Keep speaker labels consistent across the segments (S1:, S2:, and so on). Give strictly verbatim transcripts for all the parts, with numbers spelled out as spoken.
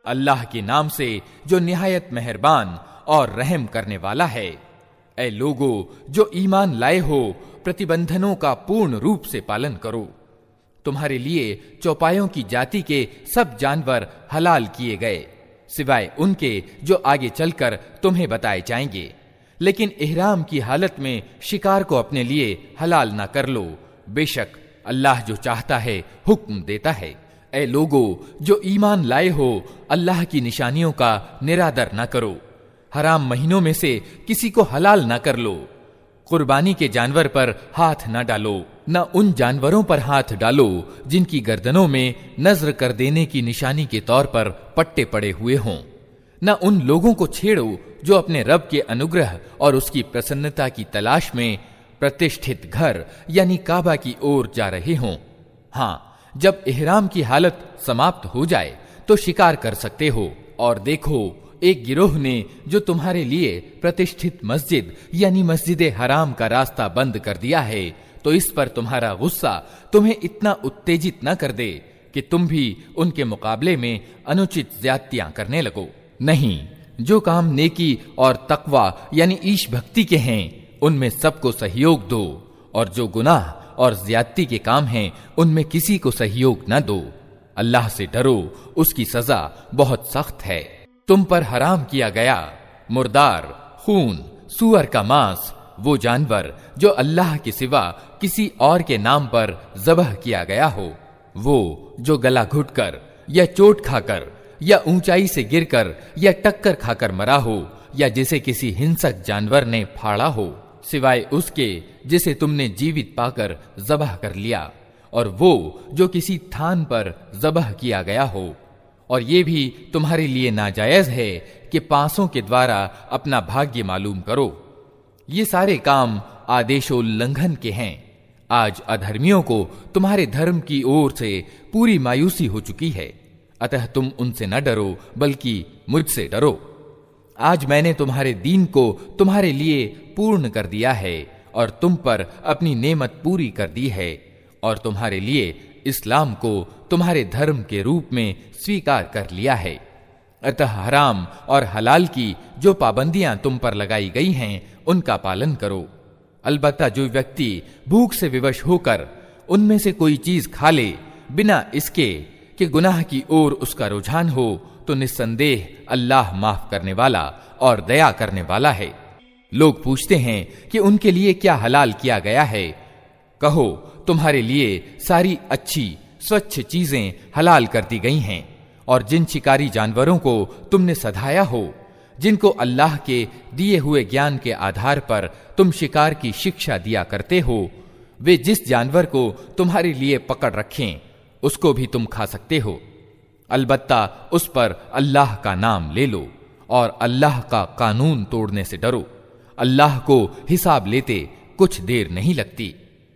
S1: अल्लाह के नाम से जो निहायत मेहरबान और रहम करने वाला है। ऐ लोगो जो ईमान लाए हो, प्रतिबंधनों का पूर्ण रूप से पालन करो। तुम्हारे लिए चौपायों की जाति के सब जानवर हलाल किए गए, सिवाय उनके जो आगे चलकर तुम्हें बताए जाएंगे। लेकिन इहराम की हालत में शिकार को अपने लिए हलाल ना कर लो, बेशक अल्लाह जो चाहता है हुक्म देता है। ऐ लोगो जो ईमान लाए हो, अल्लाह की निशानियों का निरादर ना करो। हराम महीनों में से किसी को हलाल ना कर लो। कुर्बानी के जानवर पर हाथ न डालो, न उन जानवरों पर हाथ डालो जिनकी गर्दनों में नजर कर देने की निशानी के तौर पर पट्टे पड़े हुए हों। न उन लोगों को छेड़ो जो अपने रब के अनुग्रह और उसकी प्रसन्नता की तलाश में प्रतिष्ठित घर यानी काबा की ओर जा रहे हों। हाँ, जब इहराम की हालत समाप्त हो जाए तो शिकार कर सकते हो। और देखो, एक गिरोह ने जो तुम्हारे लिए प्रतिष्ठित मस्जिद यानी मस्जिद हराम का रास्ता बंद कर दिया है, तो इस पर तुम्हारा गुस्सा तुम्हें इतना उत्तेजित न कर दे कि तुम भी उनके मुकाबले में अनुचित ज्यादतियां करने लगो। नहीं, जो काम नेकी और तकवा यानी ईश भक्ति के हैं उनमें सबको सहयोग दो, और जो गुनाह और ज्यादती के काम हैं उनमें किसी को सहयोग न दो। अल्लाह से डरो, उसकी सजा बहुत सख्त है। तुम पर हराम किया गया मुर्दार, खून, सूअर का मांस, वो जानवर जो अल्लाह के सिवा किसी और के नाम पर ज़बह किया गया हो, वो जो गला घुटकर या चोट खाकर या ऊंचाई से गिरकर या टक्कर खाकर मरा हो, या जिसे किसी हिंसक जानवर ने फाड़ा हो, सिवाय उसके जिसे तुमने जीवित पाकर ज़बह कर लिया, और वो जो किसी थान पर ज़बह किया गया हो। और ये भी तुम्हारे लिए नाजायज है कि पांसों के द्वारा अपना भाग्य मालूम करो। ये सारे काम आदेशोल्लंघन के हैं। आज अधर्मियों को तुम्हारे धर्म की ओर से पूरी मायूसी हो चुकी है, अतः तुम उनसे न डरो बल्कि मुझसे डरो। आज मैंने तुम्हारे दीन को तुम्हारे लिए पूर्ण कर दिया है और तुम पर अपनी नेमत पूरी कर दी है, और तुम्हारे लिए इस्लाम को तुम्हारे धर्म के रूप में स्वीकार कर लिया है। अतः हराम और हलाल की जो पाबंदियां तुम पर लगाई गई हैं उनका पालन करो। अलबत्ता जो व्यक्ति भूख से विवश होकर उनमें से कोई चीज खा ले बिना इसके कि गुनाह की ओर उसका रुझान हो, तो निस्संदेह अल्लाह माफ करने वाला और दया करने वाला है। लोग पूछते हैं कि उनके लिए क्या हलाल किया गया है। कहो, तुम्हारे लिए सारी अच्छी स्वच्छ चीजें हलाल कर दी गई हैं, और जिन शिकारी जानवरों को तुमने सधाया हो, जिनको अल्लाह के दिए हुए ज्ञान के आधार पर तुम शिकार की शिक्षा दिया करते हो, वे जिस जानवर को तुम्हारे लिए पकड़ रखें उसको भी तुम खा सकते हो। अलबत्ता उस पर अल्लाह का नाम ले लो और अल्लाह का कानून तोड़ने से डरो। अल्लाह को हिसाब लेते कुछ देर नहीं लगती।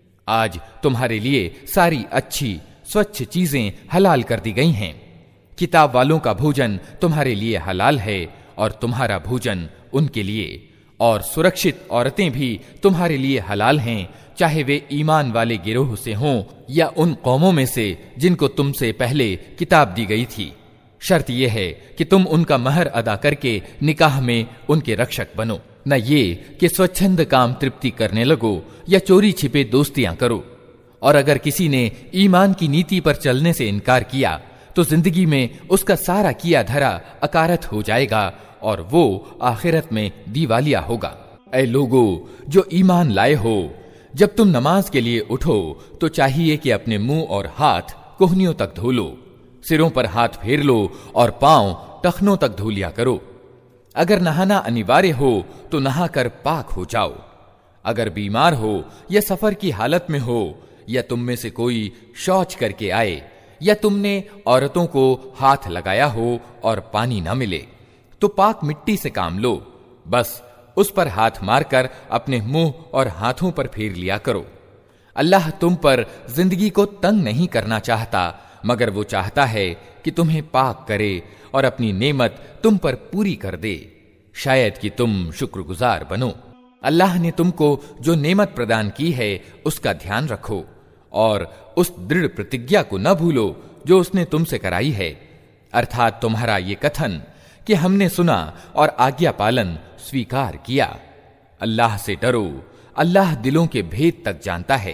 S1: आज तुम्हारे लिए सारी अच्छी स्वच्छ चीजें हलाल कर दी गई हैं। किताब वालों का भोजन तुम्हारे लिए हलाल है और तुम्हारा भोजन उनके लिए, और सुरक्षित औरतें भी तुम्हारे लिए हलाल हैं, चाहे वे ईमान वाले गिरोह से हों या उन कौमों में से जिनको तुमसे पहले किताब दी गई थी। शर्त यह है कि तुम उनका महर अदा करके निकाह में उनके रक्षक बनो, न ये कि स्वच्छंद काम तृप्ति करने लगो या चोरी छिपे दोस्तियां करो। और अगर किसी ने ईमान की नीति पर चलने से इनकार किया तो जिंदगी में उसका सारा किया धरा अकारत हो जाएगा और वो आखिरत में दीवालिया होगा। ऐ लोगो जो ईमान लाए हो, जब तुम नमाज के लिए उठो तो चाहिए कि अपने मुंह और हाथ कोहनियों तक धो लो, सिरों पर हाथ फेर लो और पांव टखनों तक धो लिया करो। अगर नहाना अनिवार्य हो तो नहाकर पाक हो जाओ। अगर बीमार हो या सफर की हालत में हो या तुम में से कोई शौच करके आए या तुमने औरतों को हाथ लगाया हो और पानी न मिले, तो पाक मिट्टी से काम लो, बस उस पर हाथ मारकर अपने मुंह और हाथों पर फेर लिया करो। अल्लाह तुम पर जिंदगी को तंग नहीं करना चाहता, मगर वो चाहता है कि तुम्हें पाक करे और अपनी नेमत तुम पर पूरी कर दे, शायद कि तुम शुक्रगुजार बनो। अल्लाह ने तुमको जो नेमत प्रदान की है उसका ध्यान रखो और उस दृढ़ प्रतिज्ञा को न भूलो जो उसने तुमसे कराई है। अर्थात तुम्हारा ये कथन कि हमने सुना और आज्ञा पालन स्वीकार किया। अल्लाह से डरो, अल्लाह दिलों के भेद तक जानता है।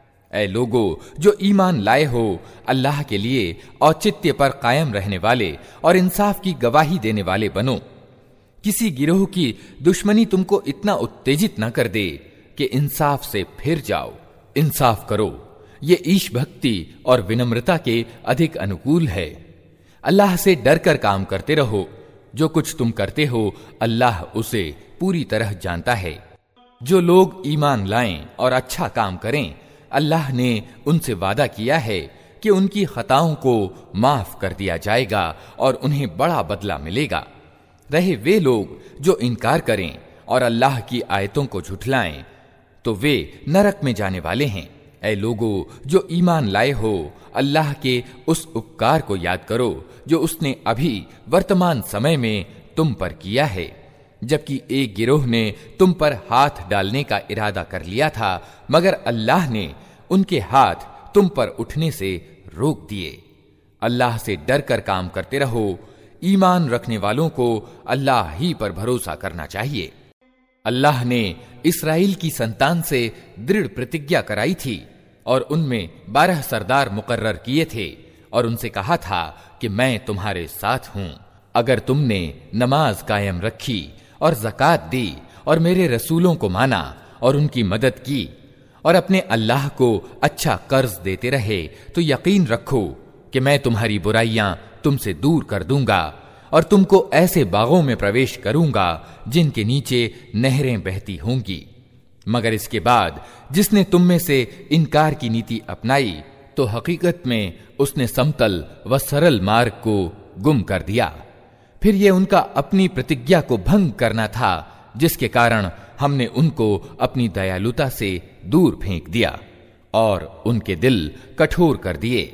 S1: ऐ लोगो जो ईमान लाए हो, अल्लाह के लिए औचित्य पर कायम रहने वाले और इंसाफ की गवाही देने वाले बनो। किसी गिरोह की दुश्मनी तुमको इतना उत्तेजित न कर दे कि इंसाफ से फिर जाओ। इंसाफ करो, ये ईश भक्ति और विनम्रता के अधिक अनुकूल है। अल्लाह से डर कर काम करते रहो। जो कुछ तुम करते हो अल्लाह उसे पूरी तरह जानता है। जो लोग ईमान लाएं और अच्छा काम करें, अल्लाह ने उनसे वादा किया है कि उनकी खताओं को माफ कर दिया जाएगा और उन्हें बड़ा बदला मिलेगा। रहे वे लोग जो इनकार करें और अल्लाह की आयतों को झुठलाएं, तो वे नरक में जाने वाले हैं। ऐ लोगो जो ईमान लाए हो, अल्लाह के उस उपकार को याद करो जो उसने अभी वर्तमान समय में तुम पर किया है, जबकि एक गिरोह ने तुम पर हाथ डालने का इरादा कर लिया था, मगर अल्लाह ने उनके हाथ तुम पर उठने से रोक दिए। अल्लाह से डर कर काम करते रहो। ईमान रखने वालों को अल्लाह ही पर भरोसा करना चाहिए। अल्लाह ने इस्राएल की संतान से दृढ़ प्रतिज्ञा कराई थी और उनमें बारह सरदार मुकर्रर किए थे और उनसे कहा था कि मैं तुम्हारे साथ हूं अगर तुमने नमाज कायम रखी और ज़कात दी और मेरे रसूलों को माना और उनकी मदद की और अपने अल्लाह को अच्छा कर्ज देते रहे, तो यकीन रखो कि मैं तुम्हारी बुराइयां तुमसे दूर कर दूंगा और तुमको ऐसे बागों में प्रवेश करूंगा जिनके नीचे नहरें बहती होंगी। मगर इसके बाद जिसने तुम में से इनकार की नीति अपनाई, तो हकीकत में उसने समतल व सरल मार्ग को गुम कर दिया। फिर ये उनका अपनी प्रतिज्ञा को भंग करना था, जिसके कारण हमने उनको अपनी दयालुता से दूर फेंक दिया और उनके दिल कठोर कर दिए।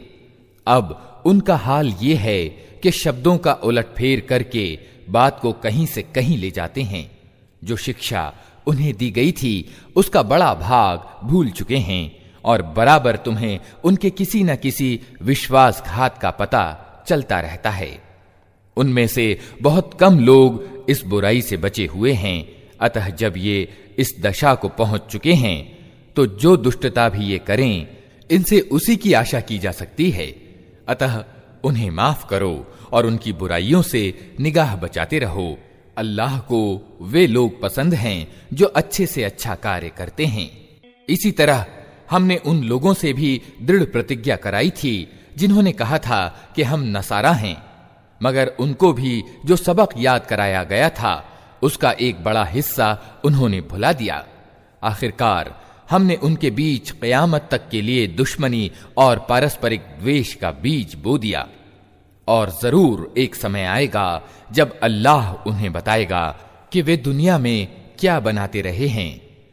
S1: अब उनका हाल ये है कि शब्दों का उलटफेर करके बात को कहीं से कहीं ले जाते हैं। जो शिक्षा उन्हें दी गई थी उसका बड़ा भाग भूल चुके हैं और बराबर तुम्हें उनके किसी न किसी विश्वासघात का पता चलता रहता है। उनमें से बहुत कम लोग इस बुराई से बचे हुए हैं। अतः जब ये इस दशा को पहुंच चुके हैं, तो जो दुष्टता भी ये करें, इनसे उसी की आशा की जा सकती है। अतः उन्हें माफ करो और उनकी बुराइयों से निगाह बचाते रहो। अल्लाह को वे लोग पसंद हैं जो अच्छे से अच्छा कार्य करते हैं। इसी तरह हमने उन लोगों से भी दृढ़ प्रतिज्ञा कराई थी जिन्होंने कहा था कि हम नसारा हैं, मगर उनको भी जो सबक याद कराया गया था उसका एक बड़ा हिस्सा उन्होंने भुला दिया। आखिरकार हमने उनके बीच क़यामत तक के लिए दुश्मनी और पारस्परिक द्वेष का बीज बो दिया। और जरूर एक समय आएगा जब अल्लाह उन्हें बताएगा कि वे दुनिया में क्या बनाते रहे हैं।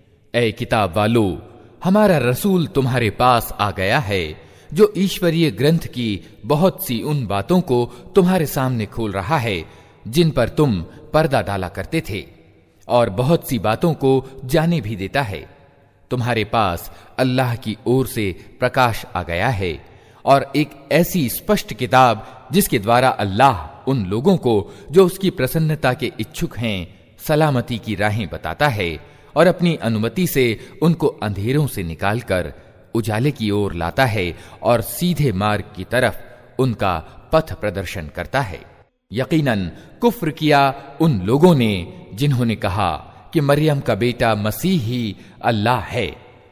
S1: ऐ किताब वालो, हमारा रसूल तुम्हारे पास आ गया है जो ईश्वरीय ग्रंथ की बहुत सी उन बातों को तुम्हारे सामने खोल रहा है जिन पर तुम पर्दा डाला करते थे, और बहुत सी बातों को जाने भी देता है। तुम्हारे पास अल्लाह की ओर से प्रकाश आ गया है और एक ऐसी स्पष्ट किताब जिसके द्वारा अल्लाह उन लोगों को जो उसकी प्रसन्नता के इच्छुक हैं सलामती की राहें बताता है और अपनी अनुमति से उनको अंधेरों से निकालकर उजाले की ओर लाता है और सीधे मार्ग की तरफ उनका पथ प्रदर्शन करता है। यकीनन कुफ्र किया उन लोगों ने जिन्होंने कहा कि मरियम का बेटा मसीह ही अल्लाह है।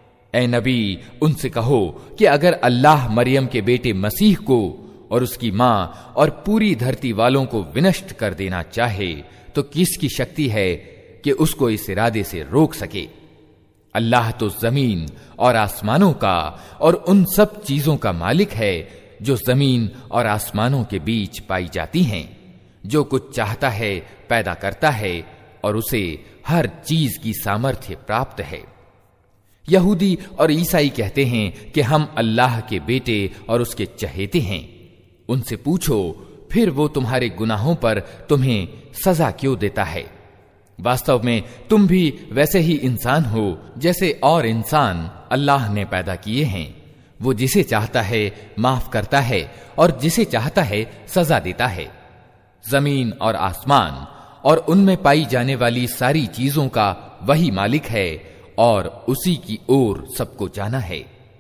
S1: ऐ नबी, उनसे कहो कि अगर अल्लाह मरियम के बेटे मसीह को और उसकी मां और पूरी धरती वालों को विनष्ट कर देना चाहे, तो किसकी शक्ति है कि उसको इस इरादे से रोक सके। अल्लाह तो जमीन और आसमानों का और उन सब चीजों का मालिक है जो जमीन और आसमानों के बीच पाई जाती हैं। जो कुछ चाहता है पैदा करता है और उसे हर चीज की सामर्थ्य प्राप्त है। यहूदी और ईसाई कहते हैं कि हम अल्लाह के बेटे और उसके चहेते हैं। उनसे पूछो फिर वो तुम्हारे गुनाहों पर तुम्हें सजा क्यों देता है। वास्तव में तुम भी वैसे ही इंसान हो जैसे और इंसान अल्लाह ने पैदा किए हैं। वो जिसे चाहता है माफ करता है और जिसे चाहता है सजा देता है। जमीन और आसमान और उनमें पाई जाने वाली सारी चीजों का वही मालिक है और उसी की ओर सबको जाना है।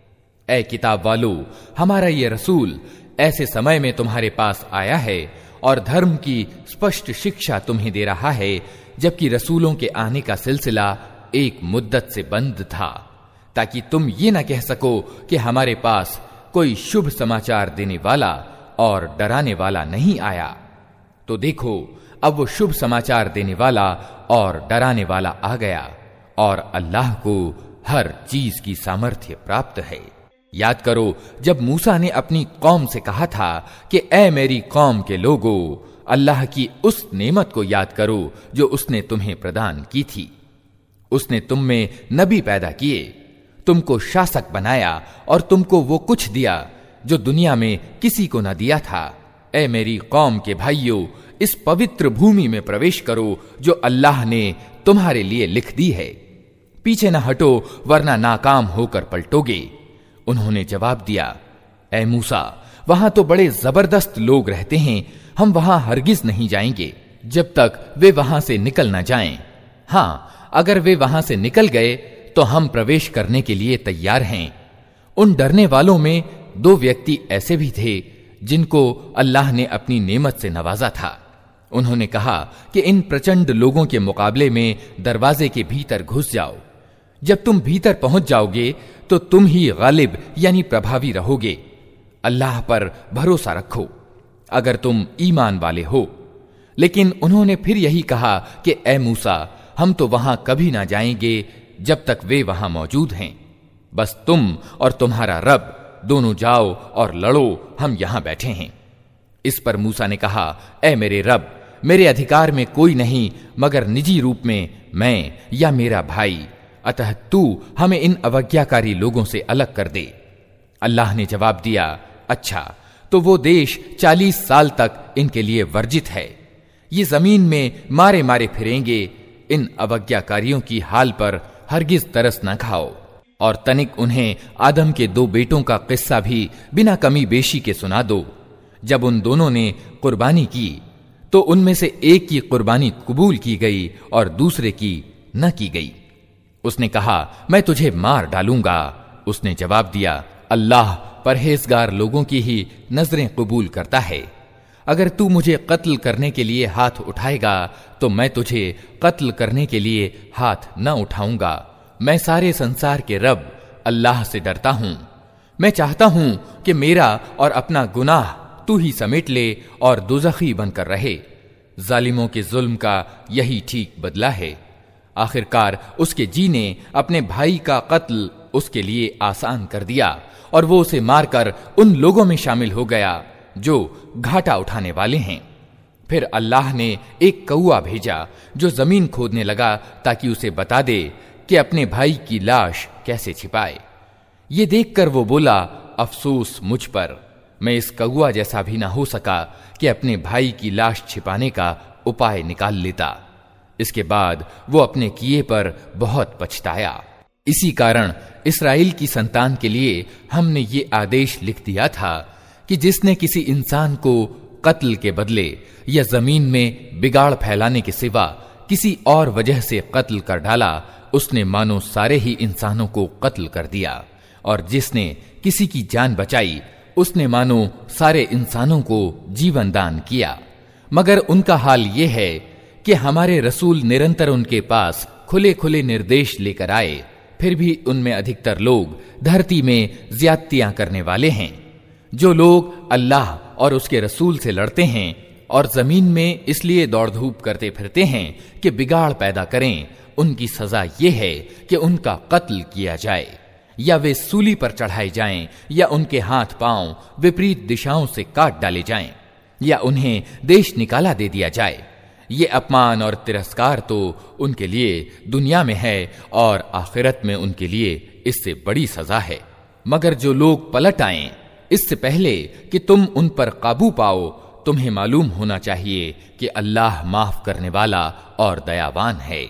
S1: ऐ किताब वालों, हमारा ये रसूल ऐसे समय में तुम्हारे पास आया है और धर्म की स्पष्ट शिक्षा तुम्हें दे रहा है, जबकि रसूलों के आने का सिलसिला एक मुद्दत से बंद था, ताकि तुम ये न कह सको कि हमारे पास कोई शुभ समाचार देने वाला और डराने वाला नहीं आया। तो देखो, अब वो शुभ समाचार देने वाला और डराने वाला आ गया और अल्लाह को हर चीज की सामर्थ्य प्राप्त है। याद करो जब मूसा ने अपनी कौम से कहा था कि ऐ मेरी कौम के लोगों, अल्लाह की उस नेमत को याद करो जो उसने तुम्हें प्रदान की थी। उसने तुम में नबी पैदा किए, तुमको शासक बनाया और तुमको वो कुछ दिया जो दुनिया में किसी को न दिया था। ऐ मेरी कौम के भाइयों, इस पवित्र भूमि में प्रवेश करो जो अल्लाह ने तुम्हारे लिए लिख दी है। पीछे न हटो वरना नाकाम होकर पलटोगे। उन्होंने जवाब दिया, ऐ मूसा, वहां तो बड़े जबरदस्त लोग रहते हैं, हम वहां हरगिज नहीं जाएंगे जब तक वे वहां से निकल न जाएं। हां, अगर वे वहां से निकल गए तो हम प्रवेश करने के लिए तैयार हैं। उन डरने वालों में दो व्यक्ति ऐसे भी थे जिनको अल्लाह ने अपनी नेमत से नवाजा था। उन्होंने कहा कि इन प्रचंड लोगों के मुकाबले में दरवाजे के भीतर घुस जाओ। जब तुम भीतर पहुंच जाओगे तो तुम ही गालिब यानी प्रभावी रहोगे। अल्लाह पर भरोसा रखो अगर तुम ईमान वाले हो। लेकिन उन्होंने फिर यही कहा कि ऐ मूसा, हम तो वहां कभी ना जाएंगे जब तक वे वहां मौजूद हैं। बस तुम और तुम्हारा रब दोनों जाओ और लड़ो, हम यहां बैठे हैं। इस पर मूसा ने कहा, ऐ मेरे रब, मेरे अधिकार में कोई नहीं मगर निजी रूप में मैं या मेरा भाई, अतः तू हमें इन अवज्ञाकारी लोगों से अलग कर दे। अल्लाह ने जवाब दिया, अच्छा, तो वो देश चालीस साल तक इनके लिए वर्जित है। ये जमीन में मारे मारे फिरेंगे। इन अवज्ञाकारियों की हाल पर हरगिज तरस न खाओ। और तनिक उन्हें आदम के दो बेटों का किस्सा भी बिना कमी बेशी के सुना दो। जब उन दोनों ने कुर्बानी की तो उनमें से एक की कुर्बानी कबूल की गई और दूसरे की न की गई। उसने कहा, मैं तुझे मार डालूंगा। उसने जवाब दिया, अल्लाह परहेजगार लोगों की ही नजरें कबूल करता है। अगर तू मुझे कत्ल करने के लिए हाथ उठाएगा तो मैं तुझे कत्ल करने के लिए हाथ न उठाऊंगा। मैं सारे संसार के रब अल्लाह से डरता हूं। मैं चाहता हूं कि मेरा और अपना गुनाह तू ही समेट ले और दुज़खी बनकर रहे। जालिमों के जुल्म का यही ठीक बदला है। आखिरकार उसके जी ने अपने भाई का कत्ल उसके लिए आसान कर दिया और वो उसे मारकर उन लोगों में शामिल हो गया जो घाटा उठाने वाले हैं। फिर अल्लाह ने एक कौआ भेजा जो जमीन खोदने लगा ताकि उसे बता दे कि अपने भाई की लाश कैसे छिपाए। ये देखकर वो बोला, अफसोस मुझ पर, मैं इस कौआ जैसा भी ना हो सका कि अपने भाई की लाश छिपाने का उपाय निकाल लेता। इसके बाद वो अपने किए पर बहुत पछताया। इसी कारण इस्राएल की संतान के लिए हमने ये आदेश लिख दिया था कि जिसने किसी इंसान को कत्ल के बदले या जमीन में बिगाड़ फैलाने के सिवा किसी और वजह से कत्ल कर डाला, उसने मानो सारे ही इंसानों को कत्ल कर दिया, और जिसने किसी की जान बचाई उसने मानो सारे इंसानों को जीवन दान किया। मगर उनका हाल ये है कि हमारे रसूल निरंतर उनके पास खुले खुले निर्देश लेकर आए, फिर भी उनमें अधिकतर लोग धरती में ज्यादतियां करने वाले हैं। जो लोग अल्लाह और उसके रसूल से लड़ते हैं और जमीन में इसलिए दौड़ धूप करते फिरते हैं कि बिगाड़ पैदा करें, उनकी सजा ये है कि उनका कत्ल किया जाए, या वे सूली पर चढ़ाए जाएं, या उनके हाथ पांव विपरीत दिशाओं से काट डाले जाएं, या उन्हें देश निकाला दे दिया जाए। ये अपमान और तिरस्कार तो उनके लिए दुनिया में है और आखिरत में उनके लिए इससे बड़ी सजा है। मगर जो लोग पलट आएं, इससे पहले कि तुम उन पर काबू पाओ, तुम्हें मालूम होना चाहिए कि अल्लाह माफ करने वाला और दयावान है।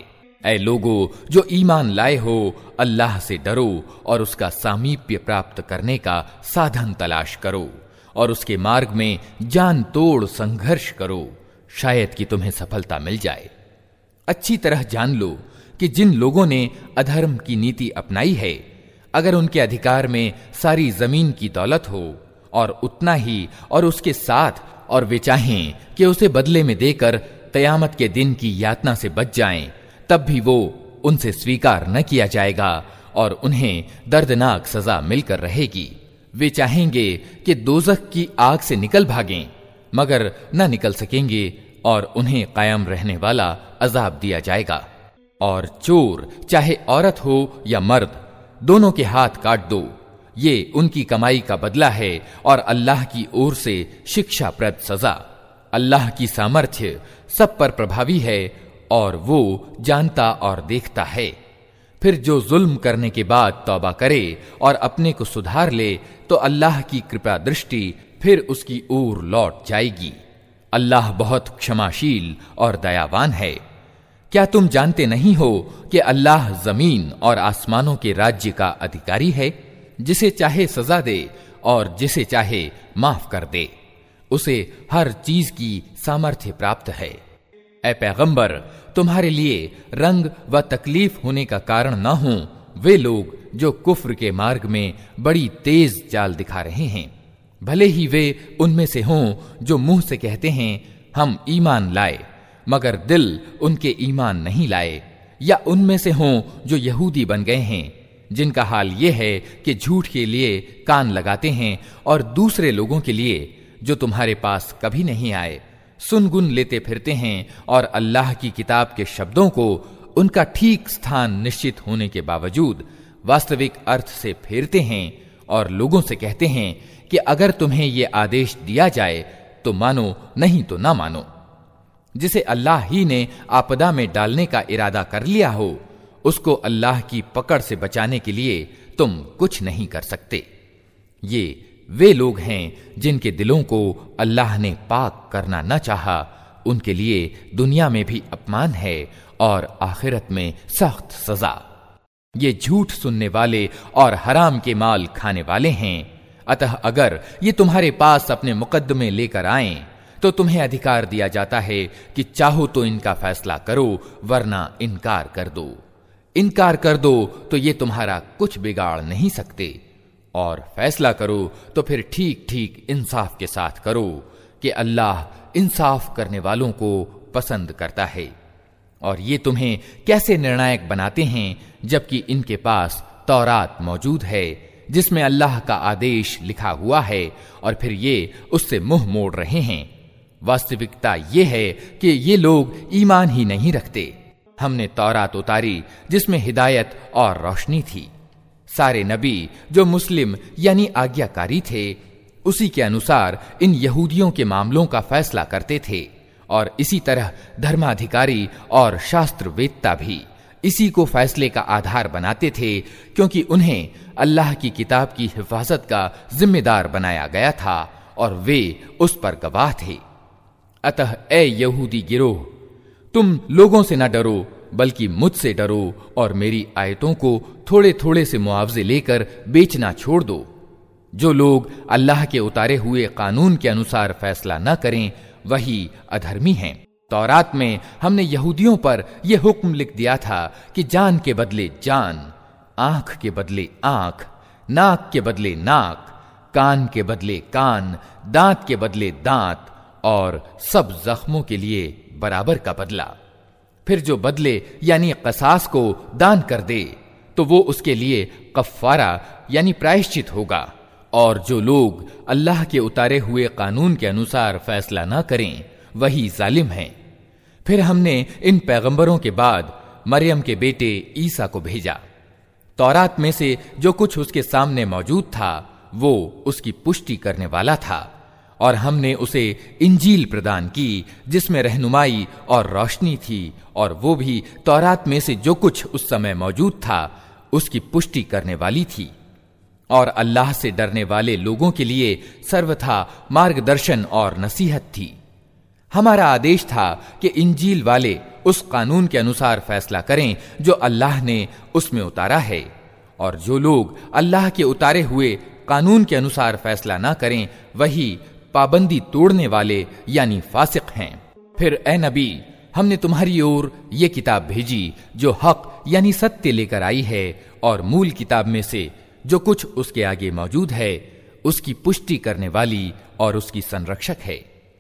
S1: ऐ लोगो जो ईमान लाए हो, अल्लाह से डरो और उसका सामीप्य प्राप्त करने का साधन तलाश करो और उसके मार्ग में जान तोड़ संघर्ष करो, शायद कि तुम्हें सफलता मिल जाए। अच्छी तरह जान लो कि जिन लोगों ने अधर्म की नीति अपनाई है, अगर उनके अधिकार में सारी जमीन की दौलत हो और उतना ही और उसके साथ, और वे चाहें कि उसे बदले में देकर कयामत के दिन की यातना से बच जाएं, तब भी वो उनसे स्वीकार न किया जाएगा और उन्हें दर्दनाक सजा मिलकर रहेगी। वे चाहेंगे कि दोज़ख की आग से निकल भागें, मगर न निकल सकेंगे और उन्हें कायम रहने वाला अजाब दिया जाएगा। और चोर चाहे औरत हो या मर्द, दोनों के हाथ काट दो, ये उनकी कमाई का बदला है और अल्लाह की ओर से शिक्षाप्रद सजा। अल्लाह की सामर्थ्य सब पर प्रभावी है और वो जानता और देखता है। फिर जो जुल्म करने के बाद तौबा करे और अपने को सुधार ले, तो अल्लाह की कृपा दृष्टि फिर उसकी ओर लौट जाएगी। अल्लाह बहुत क्षमाशील और दयावान है। क्या तुम जानते नहीं हो कि अल्लाह जमीन और आसमानों के राज्य का अधिकारी है, जिसे चाहे सजा दे और जिसे चाहे माफ कर दे। उसे हर चीज की सामर्थ्य प्राप्त है। ऐ पैगंबर, तुम्हारे लिए रंग व तकलीफ होने का कारण न हो वे लोग जो कुफ्र के मार्ग में बड़ी तेज चाल दिखा रहे हैं, भले ही वे उनमें से हों जो मुंह से कहते हैं हम ईमान लाए, मगर दिल उनके ईमान नहीं लाए, या उनमें से हों जो यहूदी बन गए हैं, जिनका हाल ये है कि झूठ के लिए कान लगाते हैं और दूसरे लोगों के लिए जो तुम्हारे पास कभी नहीं आए सुनगुन लेते फिरते हैं और अल्लाह की किताब के शब्दों को उनका ठीक स्थान निश्चित होने के बावजूद वास्तविक अर्थ से फेरते हैं और लोगों से कहते हैं कि अगर तुम्हें ये आदेश दिया जाए तो मानो, नहीं तो ना मानो। जिसे अल्लाह ही ने आपदा में डालने का इरादा कर लिया हो, उसको अल्लाह की पकड़ से बचाने के लिए तुम कुछ नहीं कर सकते। ये वे लोग हैं जिनके दिलों को अल्लाह ने पाक करना न चाहा, उनके लिए दुनिया में भी अपमान है और आखिरत में सख्त सजा। ये झूठ सुनने वाले और हराम के माल खाने वाले हैं। अतः अगर ये तुम्हारे पास अपने मुकद्दमे लेकर आएं, तो तुम्हें अधिकार दिया जाता है कि चाहो तो इनका फैसला करो, वरना इनकार कर दो। इनकार कर दो तो ये तुम्हारा कुछ बिगाड़ नहीं सकते, और फैसला करो तो फिर ठीक ठीक इंसाफ के साथ करो कि अल्लाह इंसाफ करने वालों को पसंद करता है। और ये तुम्हें कैसे निर्णायक बनाते हैं जबकि इनके पास तौरात मौजूद है, जिसमें अल्लाह का आदेश लिखा हुआ है, और फिर ये उससे मुंह मोड़ रहे हैं। वास्तविकता ये है कि ये लोग ईमान ही नहीं रखते। हमने तौरात उतारी जिसमें हिदायत और रोशनी थी। सारे नबी जो मुस्लिम यानी आज्ञाकारी थे, उसी के अनुसार इन यहूदियों के मामलों का फैसला करते थे, और इसी तरह धर्माधिकारी और शास्त्रवेत्ता भी इसी को फैसले का आधार बनाते थे, क्योंकि उन्हें अल्लाह की किताब की हिफाजत का जिम्मेदार बनाया गया था और वे उस पर गवाह थे। अतः ए यहूदी गिरोह, तुम लोगों से न डरो बल्कि मुझसे डरो और मेरी आयतों को थोड़े थोड़े से मुआवजे लेकर बेचना छोड़ दो। जो लोग अल्लाह के उतारे हुए कानून के अनुसार फैसला न करें वही अधर्मी हैं। तौरात में हमने यहूदियों पर यह हुक्म लिख दिया था कि जान के बदले जान, आंख के बदले आंख, नाक के बदले नाक, कान के बदले कान, दांत के बदले दांत, और सब जख्मों के लिए बराबर का बदला। फिर जो बदले यानी कसास को दान कर दे तो वो उसके लिए कफ्फारा यानी प्रायश्चित होगा। और जो लोग अल्लाह के उतारे हुए कानून के अनुसार फैसला ना करें वही जालिम हैं। फिर हमने इन पैगंबरों के बाद मरियम के बेटे ईसा को भेजा। तौरात में से जो कुछ उसके सामने मौजूद था वो उसकी पुष्टि करने वाला था, और हमने उसे इंजील प्रदान की जिसमें रहनुमाई और रोशनी थी, और वो भी तौरात में से जो कुछ उस समय मौजूद था उसकी पुष्टि करने वाली थी। और अल्लाह से डरने वाले लोगों के लिए सर्वथा मार्गदर्शन और नसीहत थी। हमारा आदेश था कि इंजील वाले उस कानून के अनुसार फैसला करें जो अल्लाह ने उसमें उतारा है, और जो लोग अल्लाह के उतारे हुए कानून के अनुसार फैसला ना करें वही पाबंदी तोड़ने वाले यानी फासिक हैं। फिर ए नबी, हमने तुम्हारी ओर ये किताब भेजी जो हक यानी सत्य लेकर आई है, और मूल किताब में से जो कुछ उसके आगे मौजूद है उसकी पुष्टि करने वाली और उसकी संरक्षक है।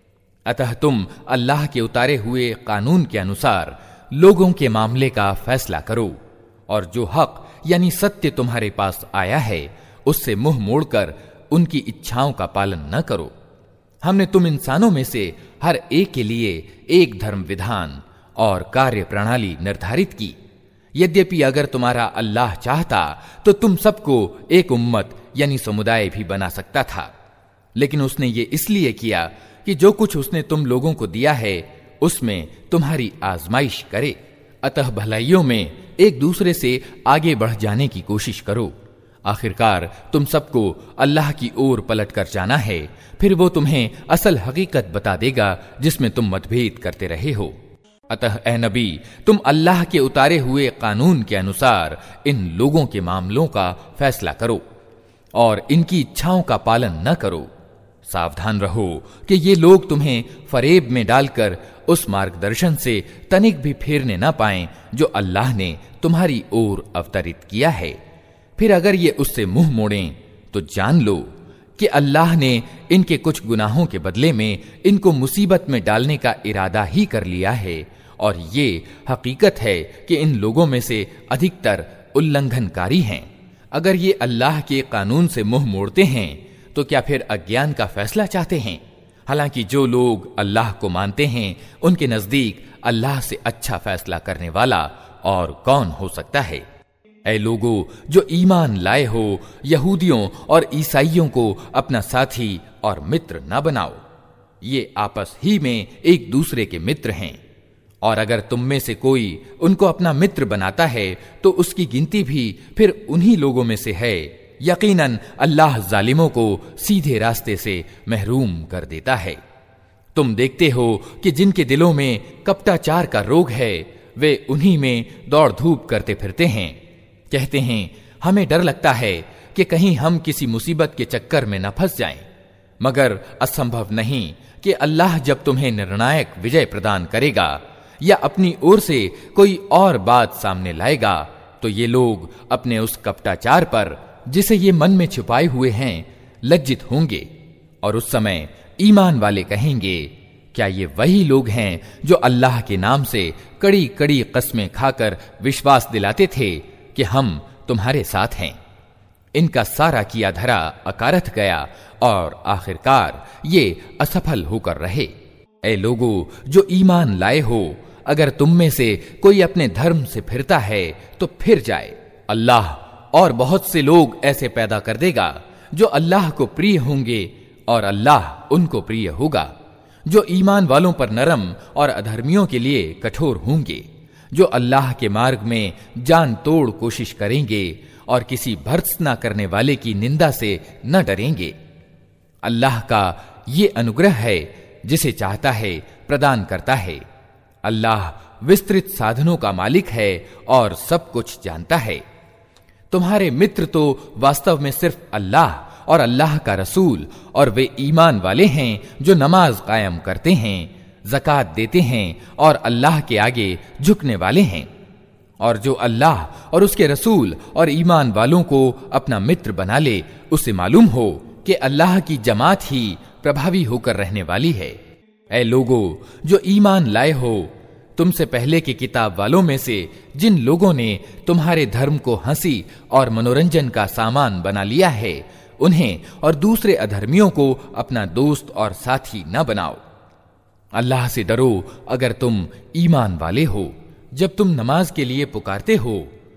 S1: अतः तुम अल्लाह के उतारे हुए कानून के अनुसार लोगों के मामले का फैसला करो, और जो हक यानी सत्य तुम्हारे पास आया है उससे मुंह मोड़कर उनकी इच्छाओं का पालन न करो। हमने तुम इंसानों में से हर एक के लिए एक धर्म विधान और कार्य प्रणाली निर्धारित की। यद्यपि अगर तुम्हारा अल्लाह चाहता तो तुम सबको एक उम्मत यानी समुदाय भी बना सकता था, लेकिन उसने ये इसलिए किया कि जो कुछ उसने तुम लोगों को दिया है उसमें तुम्हारी आजमाइश करे। अतः भलाइयों में एक दूसरे से आगे बढ़ जाने की कोशिश करो। आखिरकार तुम सबको अल्लाह की ओर पलट कर जाना है, फिर वो तुम्हें असल हकीकत बता देगा जिसमें तुम मतभेद करते रहे हो। अतः ए नबी, तुम अल्लाह के उतारे हुए कानून के अनुसार इन लोगों के मामलों का फैसला करो और इनकी इच्छाओं का पालन न करो। सावधान रहो कि ये लोग तुम्हें फरेब में डालकर उस मार्गदर्शन से तनिक भी फेरने न पाएं जो अल्लाह ने तुम्हारी ओर अवतरित किया है। फिर अगर ये उससे मुंह मोड़ें तो जान लो कि अल्लाह ने इनके कुछ गुनाहों के बदले में इनको मुसीबत में डालने का इरादा ही कर लिया है, और ये हकीकत है कि इन लोगों में से अधिकतर उल्लंघनकारी हैं। अगर ये अल्लाह के कानून से मुंह मोड़ते हैं तो क्या फिर अज्ञान का फैसला चाहते हैं? हालांकि जो लोग अल्लाह को मानते हैं उनके नजदीक अल्लाह से अच्छा फैसला करने वाला और कौन हो सकता है। ऐ लोगों जो ईमान लाए हो, यहूदियों और ईसाइयों को अपना साथी और मित्र न बनाओ। ये आपस ही में एक दूसरे के मित्र हैं, और अगर तुम में से कोई उनको अपना मित्र बनाता है तो उसकी गिनती भी फिर उन्हीं लोगों में से है। यकीनन अल्लाह जालिमों को सीधे रास्ते से महरूम कर देता है। तुम देखते हो कि जिनके दिलों में कपटाचार का रोग है वे उन्हीं में दौड़ धूप करते फिरते हैं। कहते हैं हमें डर लगता है कि कहीं हम किसी मुसीबत के चक्कर में न फंस जाएं, मगर असंभव नहीं कि अल्लाह जब तुम्हें निर्णायक विजय प्रदान करेगा या अपनी ओर से कोई और बात सामने लाएगा तो ये लोग अपने उस कपटाचार पर जिसे ये मन में छुपाए हुए हैं लज्जित होंगे, और उस समय ईमान वाले कहेंगे क्या ये वही लोग हैं जो अल्लाह के नाम से कड़ी कड़ी कस्में खाकर विश्वास दिलाते थे कि हम तुम्हारे साथ हैं। इनका सारा किया धरा अकारथ गया और आखिरकार ये असफल होकर रहे। ऐ लोगों जो ईमान लाए हो, अगर तुम में से कोई अपने धर्म से फिरता है तो फिर जाए। अल्लाह और बहुत से लोग ऐसे पैदा कर देगा जो अल्लाह को प्रिय होंगे और अल्लाह उनको प्रिय होगा, जो ईमान वालों पर नरम और अधर्मियों के लिए कठोर होंगे, जो अल्लाह के मार्ग में जान तोड़ कोशिश करेंगे और किसी भर्त्सना करने वाले की निंदा से न डरेंगे। अल्लाह का ये अनुग्रह है, जिसे चाहता है प्रदान करता है। अल्लाह विस्तृत साधनों का मालिक है और सब कुछ जानता है। तुम्हारे मित्र तो वास्तव में सिर्फ अल्लाह और अल्लाह का रसूल और वे ईमान वाले हैं जो नमाज कायम करते हैं, ज़कात देते हैं और अल्लाह के आगे झुकने वाले हैं। और जो अल्लाह और उसके रसूल और ईमान वालों को अपना मित्र बना ले, उसे मालूम हो कि अल्लाह की जमात ही प्रभावी होकर रहने वाली है। ऐ लोगों जो ईमान लाए हो, तुमसे पहले के किताब वालों में से जिन लोगों ने तुम्हारे धर्म को हंसी और मनोरंजन का सामान बना लिया है, उन्हें और दूसरे अधर्मियों को अपना दोस्त और साथी न बनाओ। अल्लाह से डरो अगर तुम ईमान वाले हो। जब तुम नमाज के लिए पुकारते हो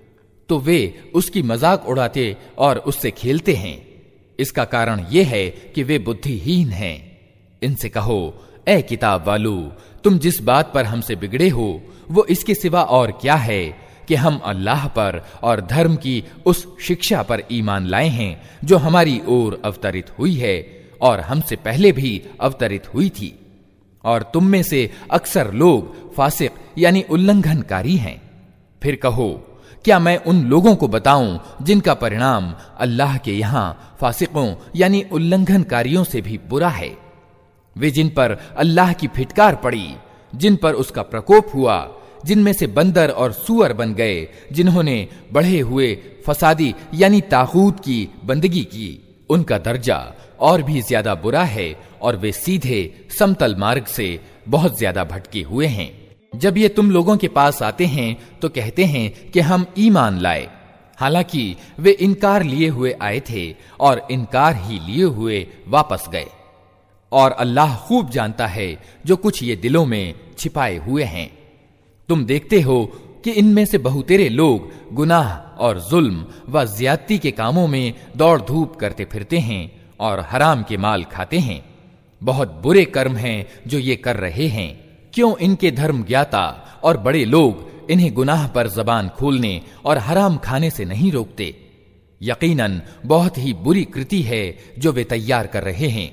S1: तो वे उसकी मजाक उड़ाते और उससे खेलते हैं। इसका कारण यह है कि वे बुद्धिहीन हैं। इनसे कहो, ऐ किताब वालों, तुम जिस बात पर हमसे बिगड़े हो वो इसके सिवा और क्या है कि हम अल्लाह पर और धर्म की उस शिक्षा पर ईमान लाए हैं जो हमारी ओर अवतरित हुई है और हमसे पहले भी अवतरित हुई थी। और तुम में से अक्सर लोग फासिक यानी उल्लंघनकारी हैं। फिर कहो, क्या मैं उन लोगों को बताऊं जिनका परिणाम अल्लाह के यहां फासिकों यानी उल्लंघनकारियों से भी बुरा है? वे जिन पर अल्लाह की फिटकार पड़ी, जिन पर उसका प्रकोप हुआ, जिनमें से बंदर और सूअर बन गए, जिन्होंने बढ़े हुए फसादी यानी तागूत की बंदगी की, उनका दर्जा और भी ज्यादा बुरा है और वे सीधे समतल मार्ग से बहुत ज्यादा भटके हुए हैं। जब ये तुम लोगों के पास आते हैं तो कहते हैं कि हम ईमान लाए, हालांकि वे इनकार लिए हुए आए थे और इनकार ही लिए हुए वापस गए। और अल्लाह खूब जानता है जो कुछ ये दिलों में छिपाए हुए हैं। तुम देखते हो कि इनमें से बहुतेरे लोग गुनाह और जुल्म व ज्यादती के कामों में दौड़ धूप करते फिरते हैं और हराम के माल खाते हैं। बहुत बुरे कर्म हैं जो ये कर रहे हैं। क्यों इनके धर्म ज्ञाता और बड़े लोग इन्हें गुनाह पर जबान खोलने और हराम खाने से नहीं रोकते? यकीनन बहुत ही बुरी कृति है जो वे तैयार कर रहे हैं।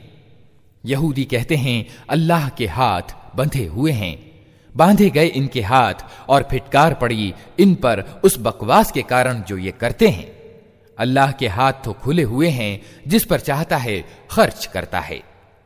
S1: यहूदी कहते हैं अल्लाह के हाथ बंधे हुए हैं। बांधे गए इनके हाथ और फिटकार पड़ी इन पर उस बकवास के कारण जो ये करते हैं। अल्लाह के हाथ तो खुले हुए हैं, जिस पर चाहता है खर्च करता है।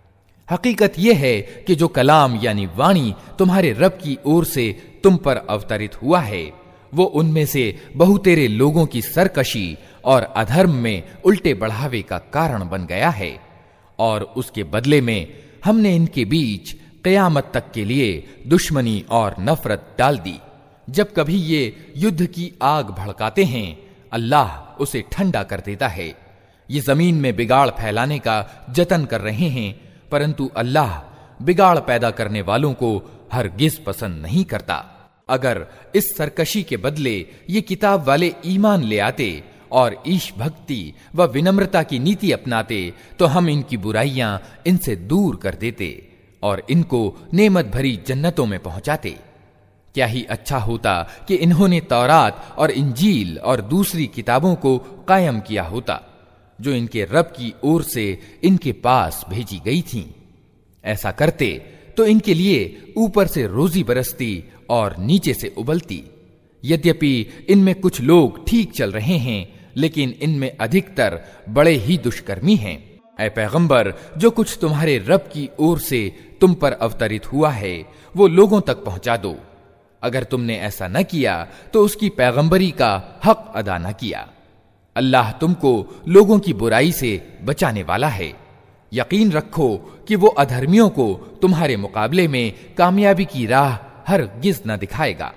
S1: हकीकत यह है कि जो कलाम यानी वाणी तुम्हारे रब की ओर से तुम पर अवतरित हुआ है, वो उनमें से बहुतेरे लोगों की सरकशी और अधर्म में उल्टे बढ़ावे का कारण बन गया है। और उसके बदले में हमने इनके बीच क़यामत तक के लिए दुश्मनी और नफरत डाल दी। जब कभी ये युद्ध की आग भड़काते हैं, अल्लाह उसे ठंडा कर देता है। ये जमीन में बिगाड़ फैलाने का जतन कर रहे हैं, परंतु अल्लाह बिगाड़ पैदा करने वालों को हरगिज पसंद नहीं करता। अगर इस सरकशी के बदले ये किताब वाले ईमान ले आते और ईश भक्ति व विनम्रता की नीति अपनाते तो हम इनकी बुराइयां इनसे दूर कर देते और इनको नेमत भरी जन्नतों में पहुंचाते। क्या ही अच्छा होता कि इन्होंने तौरात और इंजील और दूसरी किताबों को कायम किया होता जो इनके रब की ओर से इनके पास भेजी गई थीं। ऐसा करते तो इनके लिए ऊपर से रोजी बरसती और नीचे से उबलती। यद्यपि इनमें कुछ लोग ठीक चल रहे हैं, लेकिन इनमें अधिकतर बड़े ही दुष्कर्मी हैं। ऐ पैगंबर, जो कुछ तुम्हारे रब की ओर से तुम पर अवतरित हुआ है वो लोगों तक पहुंचा दो। अगर तुमने ऐसा न किया तो उसकी पैगंबरी का हक अदा न किया। अल्लाह तुमको लोगों की बुराई से बचाने वाला है। यकीन रखो कि वो अधर्मियों को तुम्हारे मुकाबले में कामयाबी की राह हरगिज न दिखाएगा।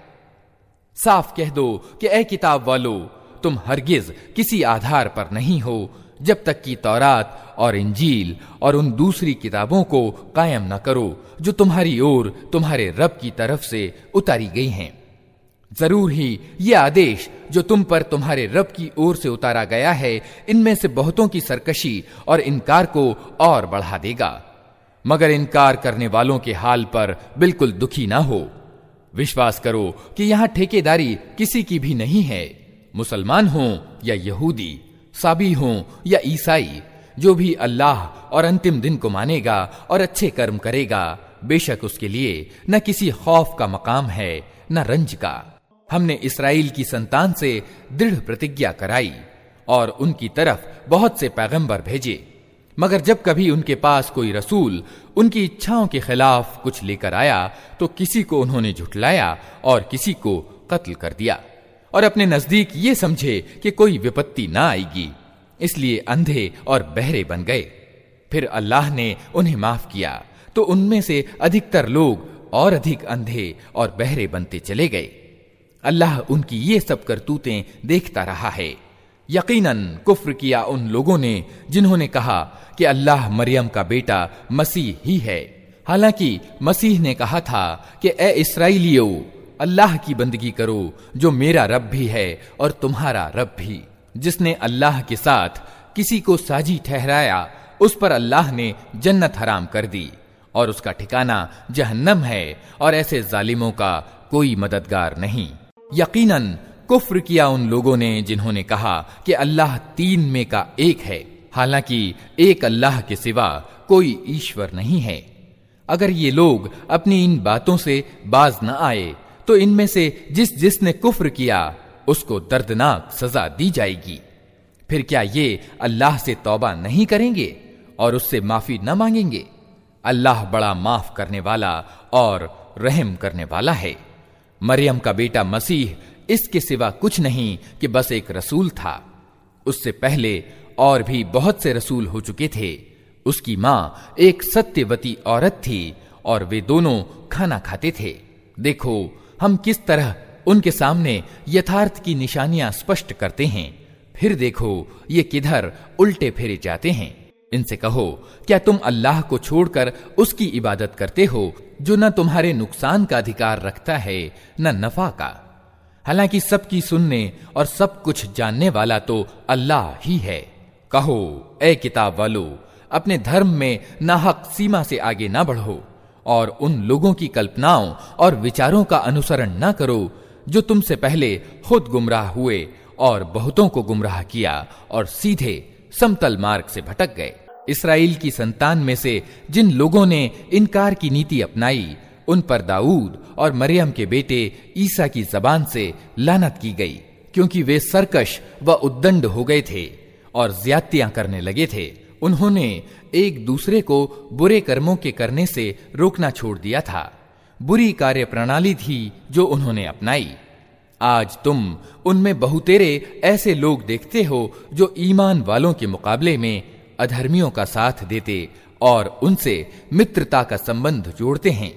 S1: साफ कह दो कि ऐ किताब वालो, तुम हरगिज किसी आधार पर नहीं हो जब तक कि तौरात और इंजील और उन दूसरी किताबों को कायम न करो जो तुम्हारी ओर तुम्हारे रब की तरफ से उतारी गई हैं। जरूर ही ये आदेश जो तुम पर तुम्हारे रब की ओर से उतारा गया है, इनमें से बहुतों की सरकशी और इनकार को और बढ़ा देगा। मगर इनकार करने वालों के हाल पर बिल्कुल दुखी ना हो। विश्वास करो कि यहां ठेकेदारी किसी की भी नहीं है। मुसलमान हों या यहूदी, साबी हों या ईसाई, जो भी अल्लाह और अंतिम दिन को मानेगा और अच्छे कर्म करेगा, बेशक उसके लिए न किसी खौफ का मकाम है न रंज का। हमने इस्राएल की संतान से दृढ़ प्रतिज्ञा कराई और उनकी तरफ बहुत से पैगंबर भेजे, मगर जब कभी उनके पास कोई रसूल उनकी इच्छाओं के खिलाफ कुछ लेकर आया तो किसी को उन्होंने झुठलाया और किसी को कत्ल कर दिया और अपने नजदीक ये समझे कि कोई विपत्ति ना आएगी, इसलिए अंधे और बहरे बन गए। फिर अल्लाह ने उन्हें माफ किया तो उनमें से अधिकतर लोग और अधिक अंधे और बहरे बनते चले गए। अल्लाह उनकी ये सब करतूतें देखता रहा है। यकीनन कुफ्र किया उन लोगों ने जिन्होंने कहा कि अल्लाह मरियम का बेटा मसीह ही है, हालांकि मसीह ने कहा था कि ए इस्राएलियों, अल्लाह की बंदगी करो जो मेरा रब भी है और तुम्हारा रब भी। जिसने अल्लाह के साथ किसी को साजी ठहराया उस पर अल्लाह ने जन्नत हराम कर दी और उसका ठिकाना जहन्नम है और ऐसे जालिमों का कोई मददगार नहीं। यकीनन कुफ्र किया उन लोगों ने जिन्होंने कहा कि अल्लाह तीन में का एक है, हालांकि एक अल्लाह के सिवा कोई ईश्वर नहीं है। अगर ये लोग अपनी इन बातों से बाज न आए तो इनमें से जिस जिसने कुफ्र किया उसको दर्दनाक सजा दी जाएगी। फिर क्या ये अल्लाह से तौबा नहीं करेंगे और उससे माफी न मांगेंगे? अल्लाह बड़ा माफ करने वाला और रहम करने वाला है। मरियम का बेटा मसीह इसके सिवा कुछ नहीं कि बस एक रसूल था। उससे पहले और भी बहुत से रसूल हो चुके थे। उसकी मां एक सत्यवती औरत थी और वे दोनों खाना खाते थे। देखो हम किस तरह उनके सामने यथार्थ की निशानियां स्पष्ट करते हैं। फिर देखो ये किधर उल्टे फेरे जाते हैं। इनसे कहो, क्या तुम अल्लाह को छोड़कर उसकी इबादत करते हो जो न तुम्हारे नुकसान का अधिकार रखता है न नफा का? हालांकि सबकी सुनने और सब कुछ जानने वाला तो अल्लाह ही है। कहो, ए किताब वालो, अपने धर्म में नाहक सीमा से आगे ना बढ़ो और उन लोगों की कल्पनाओं और विचारों का अनुसरण न करो जो तुमसे पहले खुद गुमराह हुए और बहुतों को गुमराह किया और सीधे समतल मार्ग से भटक गए। इस्राएल की संतान में से जिन लोगों ने इनकार की नीति अपनाई उन पर दाऊद और मरियम के बेटे ईसा की जबान से लानत की गई, क्योंकि वे सरकश व उद्दंड हो गए थे और ज्यादतियां करने लगे थे। उन्होंने एक दूसरे को बुरे कर्मों के करने से रोकना छोड़ दिया था। बुरी कार्य प्रणाली थी जो उन्होंने अपनाई। आज तुम उनमें बहुतेरे ऐसे लोग देखते हो जो ईमान वालों के मुकाबले में अधर्मियों का साथ देते और उनसे मित्रता का संबंध जोड़ते हैं।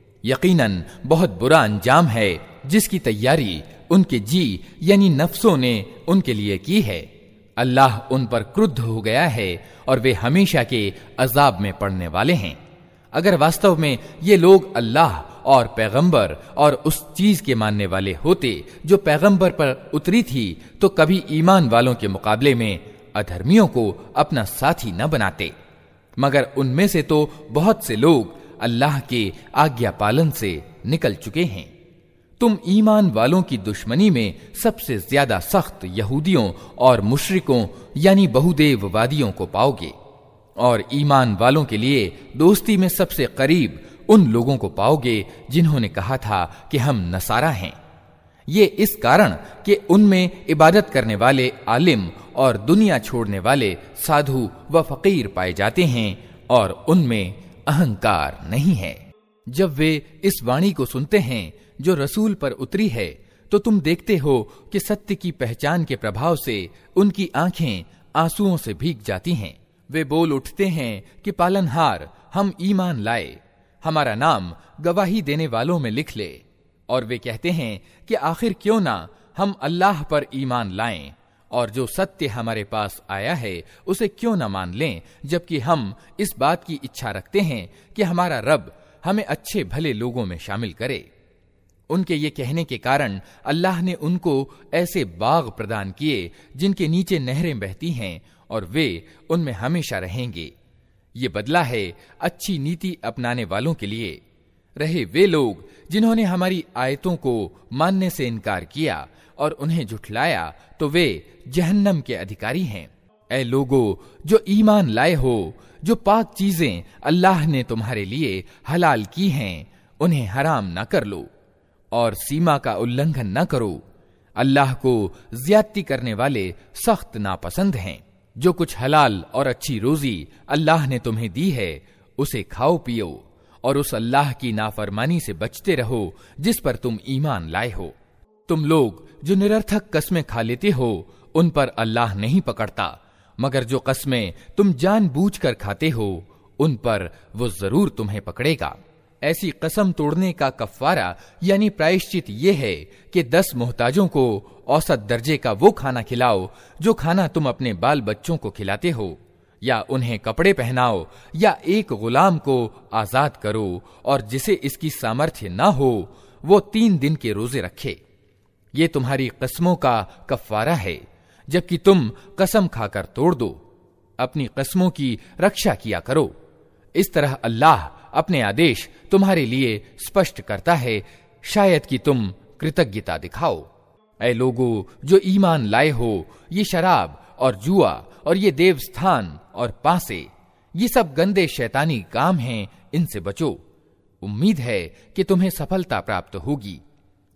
S1: यकीनन बहुत बुरा अंजाम है जिसकी तैयारी उनके जी यानी नफ्सों ने उनके लिए की है। अल्लाह उन पर क्रुद्ध हो गया है और वे हमेशा के अजाब में पड़ने वाले हैं। अगर वास्तव में ये लोग अल्लाह और पैगंबर और उस चीज के मानने वाले होते जो पैगंबर पर उतरी थी, तो कभी ईमान वालों के मुकाबले में अधर्मियों को अपना साथी न बनाते। मगर उनमें से तो बहुत से लोग अल्लाह के आज्ञा पालन से निकल चुके हैं। तुम ईमान वालों की दुश्मनी में सबसे ज्यादा सख्त यहूदियों और मुशरिकों यानी बहुदेववादियों को पाओगे और ईमान वालों के लिए दोस्ती में सबसे करीब उन लोगों को पाओगे जिन्होंने कहा था कि हम नसारा हैं। ये इस कारण कि उनमें इबादत करने वाले आलिम और दुनिया छोड़ने वाले साधु व फकीर पाए जाते हैं और उनमें अहंकार नहीं है। जब वे इस वाणी को सुनते हैं जो रसूल पर उतरी है, तो तुम देखते हो कि सत्य की पहचान के प्रभाव से उनकी आंखें आंसुओं से भीग जाती हैं। वे बोल उठते हैं कि पालनहार, हम ईमान लाए, हमारा नाम गवाही देने वालों में लिख ले। और वे कहते हैं कि आखिर क्यों ना हम अल्लाह पर ईमान लाएं और जो सत्य हमारे पास आया है उसे क्यों न मान लें, जबकि हम इस बात की इच्छा रखते हैं कि हमारा रब हमें अच्छे भले लोगों में शामिल करे। उनके ये कहने के कारण अल्लाह ने उनको ऐसे बाग प्रदान किए जिनके नीचे नहरें बहती हैं और वे उनमें हमेशा रहेंगे। ये बदला है अच्छी नीति अपनाने वालों के लिए। रहे वे लोग जिन्होंने हमारी आयतों को मानने से इनकार किया और उन्हें झुठलाया, तो वे जहन्नम के अधिकारी हैं। ऐ लोगो जो ईमान लाए हो, जो पाक चीजें अल्लाह ने तुम्हारे लिए हलाल की हैं उन्हें हराम न कर लो और सीमा का उल्लंघन न करो। अल्लाह को ज्यादती करने वाले सख्त नापसंद हैं। जो कुछ हलाल और अच्छी रोजी अल्लाह ने तुम्हें दी है उसे खाओ पियो और उस अल्लाह की नाफरमानी से बचते रहो जिस पर तुम ईमान लाए हो। तुम लोग जो निरर्थक कस्में खा लेते हो उन पर अल्लाह नहीं पकड़ता, मगर जो कस्में तुम जानबूझकर खाते हो उन पर वो जरूर तुम्हें पकड़ेगा। ऐसी कसम तोड़ने का कफ्वारा यानी प्रायश्चित ये है कि दस मोहताजों को औसत दर्जे का वो खाना खिलाओ जो खाना तुम अपने बाल बच्चों को खिलाते हो, या उन्हें कपड़े पहनाओ, या एक गुलाम को आजाद करो, और जिसे इसकी सामर्थ्य न हो वो तीन दिन के रोजे रखे। ये तुम्हारी कस्मों का कफ्वारा है, जबकि तुम कसम खाकर तोड़ दो। अपनी कस्मों की रक्षा किया करो। इस तरह अल्लाह अपने आदेश तुम्हारे लिए स्पष्ट करता है, शायद कि तुम कृतज्ञता दिखाओ। ऐ लोगो जो ईमान लाए हो, ये शराब और जुआ और ये देवस्थान और पासे, ये सब गंदे शैतानी काम हैं, इनसे बचो। उम्मीद है कि तुम्हें सफलता प्राप्त होगी।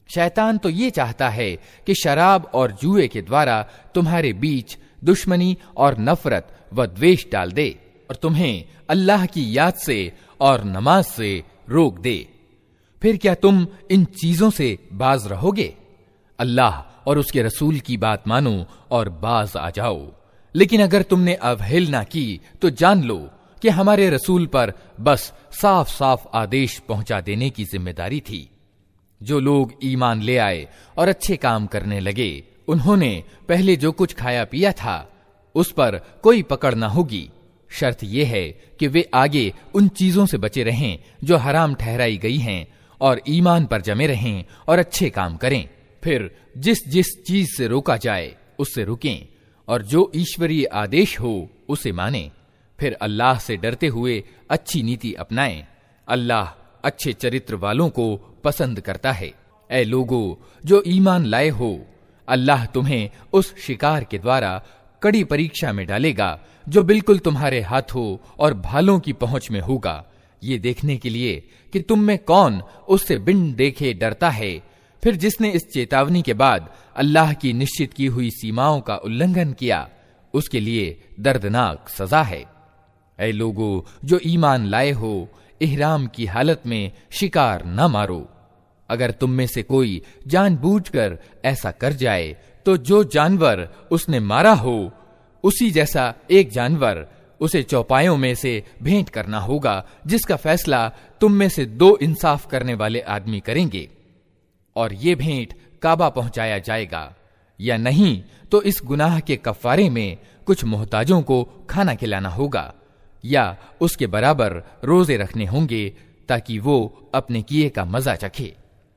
S1: शैतान तो ये चाहता है कि शराब और जुए के द्वारा तुम्हारे बीच दुश्मनी और नफरत व द्वेष डाल दे और तुम्हें अल्लाह की याद से और नमाज से रोक दे। फिर क्या तुम इन चीजों से बाज रहोगे? अल्लाह और उसके रसूल की बात मानो और बाज आ जाओ। लेकिन अगर तुमने अवहेलना की तो जान लो कि हमारे रसूल पर बस साफ साफ आदेश पहुंचा देने की जिम्मेदारी थी। जो लोग ईमान ले आए और अच्छे काम करने लगे, उन्होंने पहले जो कुछ खाया पिया था उस पर कोई पकड़ न होगी। शर्त यह है कि वे आगे उन चीजों से बचे रहें जो हराम ठहराई गई हैं और ईमान पर जमे रहें और अच्छे काम करें। फिर जिस जिस चीज से रोका जाए उससे रुकें और जो ईश्वरीय आदेश हो उसे मानें। फिर अल्लाह से डरते हुए अच्छी नीति अपनाएं। अल्लाह अच्छे चरित्र वालों को पसंद करता है। ऐ लोगों जो ईमान लाए हो, अल्लाह तुम्हें उस शिकार के द्वारा कड़ी परीक्षा में डालेगा जो बिल्कुल तुम्हारे हाथों और भालों की पहुंच में होगा, ये देखने के लिए कि तुम में कौन उससे बिन देखे डरता है। फिर जिसने इस चेतावनी के बाद अल्लाह की निश्चित की हुई सीमाओं का उल्लंघन किया, उसके लिए दर्दनाक सजा है। ऐ लोगों जो ईमान लाए हो, इहराम की हालत में शिकार न मारो। अगर तुम में से कोई जानबूझकर ऐसा कर जाए तो जो जानवर उसने मारा हो उसी जैसा एक जानवर उसे चौपायों में से भेंट करना होगा, जिसका फैसला तुम में से दो इंसाफ करने वाले आदमी करेंगे। और ये भेंट काबा पहुंचाया जाएगा, या नहीं तो इस गुनाह के कफ्फारे में कुछ मोहताजों को खाना खिलाना होगा, या उसके बराबर रोजे रखने होंगे ताकि वो अपने किए का मजा चखे।